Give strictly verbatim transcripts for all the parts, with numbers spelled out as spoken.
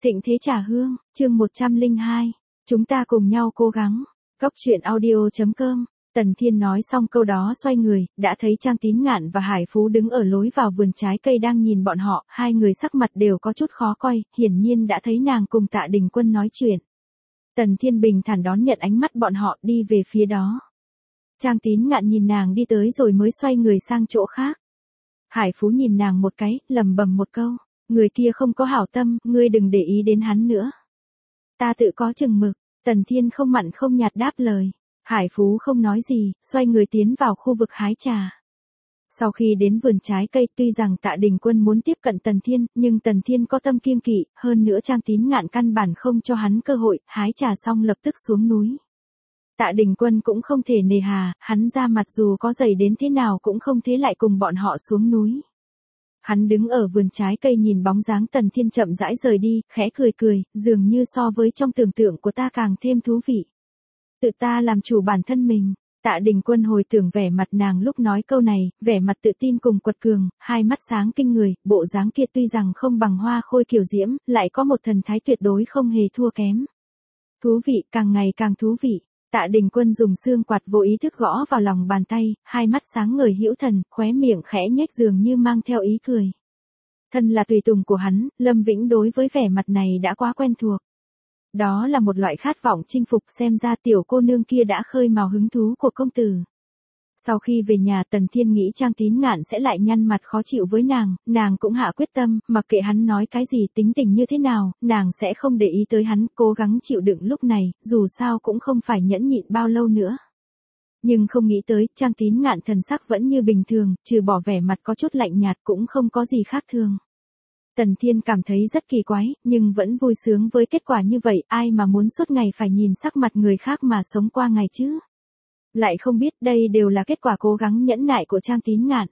Thịnh Thế Trà Hương, chương một trăm lẻ hai. Chúng ta cùng nhau cố gắng. Cốc truyện audio chấm com. Tần Thiên nói xong câu đó xoay người, đã thấy Trang Tín Ngạn và Hải Phú đứng ở lối vào vườn trái cây đang nhìn bọn họ, hai người sắc mặt đều có chút khó coi, hiển nhiên đã thấy nàng cùng Tạ Đình Quân nói chuyện. Tần Thiên bình thản đón nhận ánh mắt bọn họ đi về phía đó. Trang Tín Ngạn nhìn nàng đi tới rồi mới xoay người sang chỗ khác. Hải Phú nhìn nàng một cái, lầm bầm một câu. Người kia không có hảo tâm, ngươi đừng để ý đến hắn nữa. Ta tự có chừng mực. Tần Thiên không mặn không nhạt đáp lời. Hải Phú không nói gì, xoay người tiến vào khu vực hái trà. Sau khi đến vườn trái cây, tuy rằng Tạ Đình Quân muốn tiếp cận Tần Thiên, nhưng Tần Thiên có tâm kiêng kỵ, hơn nữa Trang Tín Ngạn căn bản không cho hắn cơ hội, hái trà xong lập tức xuống núi. Tạ Đình Quân cũng không thể nề hà, hắn ra mặt dù có dày đến thế nào cũng không thế lại cùng bọn họ xuống núi. Hắn đứng ở vườn trái cây nhìn bóng dáng Tần Thiên chậm rãi rời đi, khẽ cười cười, dường như so với trong tưởng tượng của ta càng thêm thú vị. Tự ta làm chủ bản thân mình. Tạ Đình Quân hồi tưởng vẻ mặt nàng lúc nói câu này, vẻ mặt tự tin cùng quật cường, hai mắt sáng kinh người, bộ dáng kia tuy rằng không bằng hoa khôi kiều diễm, lại có một thần thái tuyệt đối không hề thua kém. Thú vị, càng ngày càng thú vị. Tạ Đình Quân dùng xương quạt vô ý thức gõ vào lòng bàn tay, hai mắt sáng ngời hữu thần, khóe miệng khẽ nhếch dường như mang theo ý cười. Thân là tùy tùng của hắn, Lâm Vĩnh đối với vẻ mặt này đã quá quen thuộc. Đó là một loại khát vọng chinh phục, xem ra tiểu cô nương kia đã khơi mào hứng thú của công tử. Sau khi về nhà Tần Thiên nghĩ Trang Tín Ngạn sẽ lại nhăn mặt khó chịu với nàng, nàng cũng hạ quyết tâm, mặc kệ hắn nói cái gì tính tình như thế nào, nàng sẽ không để ý tới hắn, cố gắng chịu đựng lúc này, dù sao cũng không phải nhẫn nhịn bao lâu nữa. Nhưng không nghĩ tới, Trang Tín Ngạn thần sắc vẫn như bình thường, trừ bỏ vẻ mặt có chút lạnh nhạt cũng không có gì khác thường. Tần Thiên cảm thấy rất kỳ quái, nhưng vẫn vui sướng với kết quả như vậy, ai mà muốn suốt ngày phải nhìn sắc mặt người khác mà sống qua ngày chứ. Lại không biết đây đều là kết quả cố gắng nhẫn nại của Trang Tín Ngạn.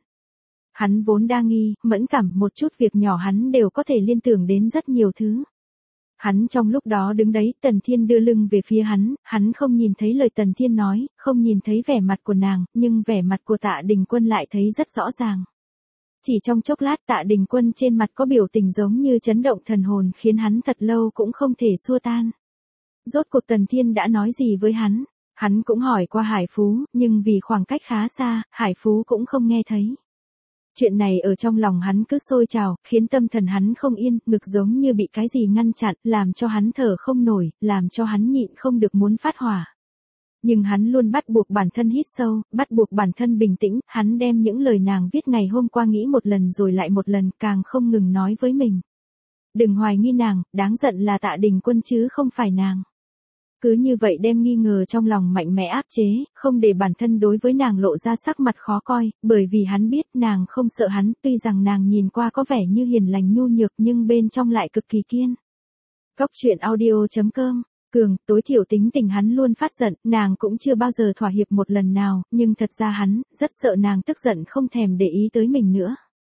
Hắn vốn đa nghi, mẫn cảm, một chút việc nhỏ hắn đều có thể liên tưởng đến rất nhiều thứ. Hắn trong lúc đó đứng đấy, Tần Thiên đưa lưng về phía hắn, hắn không nhìn thấy lời Tần Thiên nói, không nhìn thấy vẻ mặt của nàng, nhưng vẻ mặt của Tạ Đình Quân lại thấy rất rõ ràng. Chỉ trong chốc lát Tạ Đình Quân trên mặt có biểu tình giống như chấn động thần hồn khiến hắn thật lâu cũng không thể xua tan. Rốt cuộc Tần Thiên đã nói gì với hắn? Hắn cũng hỏi qua Hải Phú, nhưng vì khoảng cách khá xa, Hải Phú cũng không nghe thấy. Chuyện này ở trong lòng hắn cứ sôi trào, khiến tâm thần hắn không yên, ngực giống như bị cái gì ngăn chặn, làm cho hắn thở không nổi, làm cho hắn nhịn không được muốn phát hỏa. Nhưng hắn luôn bắt buộc bản thân hít sâu, bắt buộc bản thân bình tĩnh, hắn đem những lời nàng viết ngày hôm qua nghĩ một lần rồi lại một lần, càng không ngừng nói với mình. Đừng hoài nghi nàng, đáng giận là Tạ Đình Quân chứ không phải nàng. Cứ như vậy đem nghi ngờ trong lòng mạnh mẽ áp chế, không để bản thân đối với nàng lộ ra sắc mặt khó coi, bởi vì hắn biết nàng không sợ hắn, tuy rằng nàng nhìn qua có vẻ như hiền lành nhu nhược nhưng bên trong lại cực kỳ kiên. Cốc truyện audio chấm com. Cường, tối thiểu tính tình hắn luôn phát giận, nàng cũng chưa bao giờ thỏa hiệp một lần nào, nhưng thật ra hắn, rất sợ nàng tức giận không thèm để ý tới mình nữa.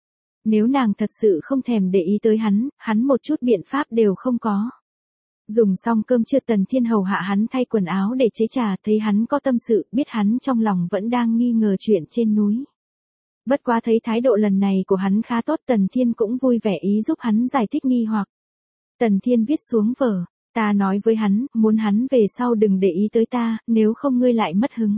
Nếu nàng thật sự không thèm để ý tới hắn, hắn một chút biện pháp đều không có. Dùng xong cơm trưa Tần Thiên hầu hạ hắn thay quần áo để chế trà, thấy hắn có tâm sự, biết hắn trong lòng vẫn đang nghi ngờ chuyện trên núi. Bất quá thấy thái độ lần này của hắn khá tốt, Tần Thiên cũng vui vẻ ý giúp hắn giải thích nghi hoặc. Tần Thiên viết xuống vở. Ta nói với hắn, muốn hắn về sau đừng để ý tới ta, nếu không ngươi lại mất hứng.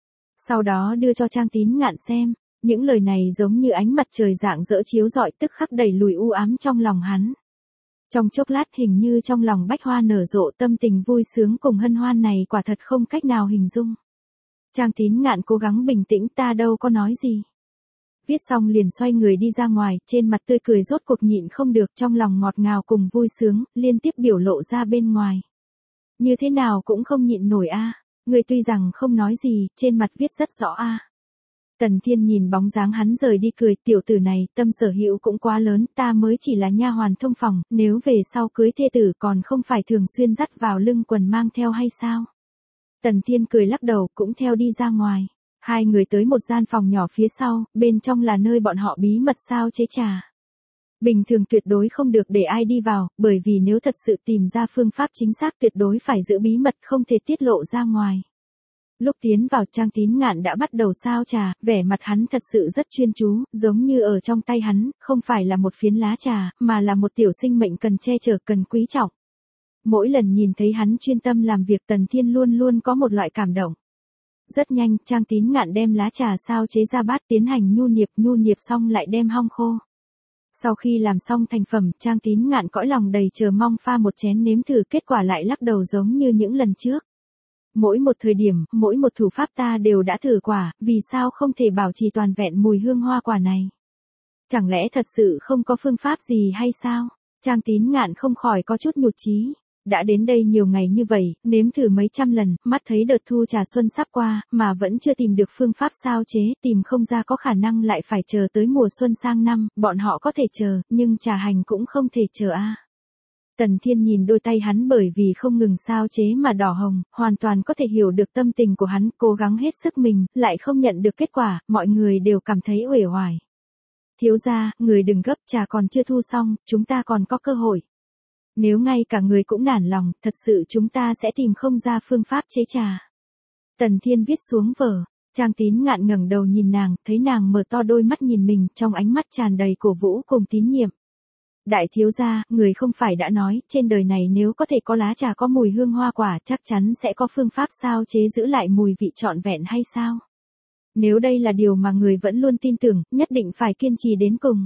Sau đó đưa cho Trang Tín Ngạn xem, những lời này giống như ánh mặt trời rạng rỡ chiếu rọi tức khắc đẩy lùi u ám trong lòng hắn. Trong chốc lát hình như trong lòng bách hoa nở rộ, tâm tình vui sướng cùng hân hoan này quả thật không cách nào hình dung. Trang Tín Ngạn cố gắng bình tĩnh, ta đâu có nói gì. Viết xong liền xoay người đi ra ngoài, trên mặt tươi cười rốt cuộc nhịn không được, trong lòng ngọt ngào cùng vui sướng, liên tiếp biểu lộ ra bên ngoài. Như thế nào cũng không nhịn nổi a, người tuy rằng không nói gì, trên mặt viết rất rõ a. Tần Thiên nhìn bóng dáng hắn rời đi cười, tiểu tử này, tâm sở hữu cũng quá lớn, ta mới chỉ là nha hoàn thông phòng, nếu về sau cưới thê tử còn không phải thường xuyên dắt vào lưng quần mang theo hay sao? Tần Thiên cười lắc đầu, cũng theo đi ra ngoài. Hai người tới một gian phòng nhỏ phía sau, bên trong là nơi bọn họ bí mật sao chế trà. Bình thường tuyệt đối không được để ai đi vào, bởi vì nếu thật sự tìm ra phương pháp chính xác tuyệt đối phải giữ bí mật không thể tiết lộ ra ngoài. Lúc tiến vào Trang Tín Ngạn đã bắt đầu sao trà, vẻ mặt hắn thật sự rất chuyên chú, giống như ở trong tay hắn, không phải là một phiến lá trà, mà là một tiểu sinh mệnh cần che chở, cần quý trọng. Mỗi lần nhìn thấy hắn chuyên tâm làm việc Tần Thiên luôn luôn có một loại cảm động. Rất nhanh, Trang Tín Ngạn đem lá trà sao chế ra bát tiến hành nhu niệp, nhu niệp xong lại đem hong khô. Sau khi làm xong thành phẩm, Trang Tín Ngạn cõi lòng đầy chờ mong pha một chén nếm thử, kết quả lại lắc đầu giống như những lần trước. Mỗi một thời điểm, mỗi một thủ pháp ta đều đã thử quả, vì sao không thể bảo trì toàn vẹn mùi hương hoa quả này? Chẳng lẽ thật sự không có phương pháp gì hay sao? Trang Tín Ngạn không khỏi có chút nhụt chí. Đã đến đây nhiều ngày như vậy, nếm thử mấy trăm lần, mắt thấy đợt thu trà xuân sắp qua, mà vẫn chưa tìm được phương pháp sao chế, tìm không ra, có khả năng lại phải chờ tới mùa xuân sang năm, bọn họ có thể chờ, nhưng trà hành cũng không thể chờ a. À. Tần Thiên nhìn đôi tay hắn bởi vì không ngừng sao chế mà đỏ hồng, hoàn toàn có thể hiểu được tâm tình của hắn, cố gắng hết sức mình, lại không nhận được kết quả, mọi người đều cảm thấy uể oải. Thiếu gia, người đừng gấp, trà còn chưa thu xong, chúng ta còn có cơ hội. Nếu ngay cả người cũng nản lòng, thật sự chúng ta sẽ tìm không ra phương pháp chế trà. Tần Thiên viết xuống vở, Trang Tín Ngạn ngẩng đầu nhìn nàng, thấy nàng mở to đôi mắt nhìn mình, trong ánh mắt tràn đầy cổ vũ cùng tín nhiệm. Đại thiếu gia, người không phải đã nói, trên đời này nếu có thể có lá trà có mùi hương hoa quả, chắc chắn sẽ có phương pháp sao chế giữ lại mùi vị trọn vẹn hay sao? Nếu đây là điều mà người vẫn luôn tin tưởng, nhất định phải kiên trì đến cùng.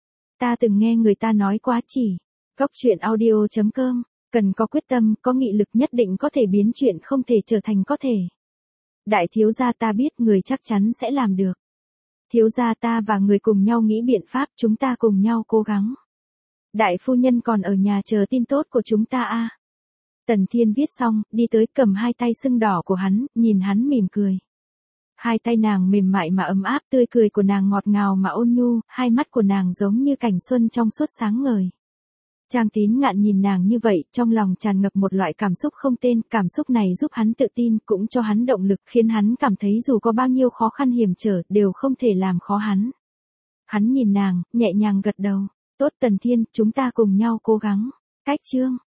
Ta từng nghe người ta nói quá chỉ. Góc truyện audio chấm com, cần có quyết tâm, có nghị lực, nhất định có thể biến chuyện không thể trở thành có thể. Đại thiếu gia, ta biết người chắc chắn sẽ làm được. Thiếu gia, ta và người cùng nhau nghĩ biện pháp, chúng ta cùng nhau cố gắng. Đại phu nhân còn ở nhà chờ tin tốt của chúng ta a. À. Tần Thiên viết xong, đi tới cầm hai tay sưng đỏ của hắn, nhìn hắn mỉm cười. Hai tay nàng mềm mại mà ấm áp, tươi cười của nàng ngọt ngào mà ôn nhu, hai mắt của nàng giống như cảnh xuân trong suốt sáng ngời. Trang Tín Ngạn nhìn nàng như vậy, trong lòng tràn ngập một loại cảm xúc không tên, cảm xúc này giúp hắn tự tin, cũng cho hắn động lực, khiến hắn cảm thấy dù có bao nhiêu khó khăn hiểm trở, đều không thể làm khó hắn. Hắn nhìn nàng, nhẹ nhàng gật đầu. Tốt Tần Thiên, chúng ta cùng nhau cố gắng. Cách chương.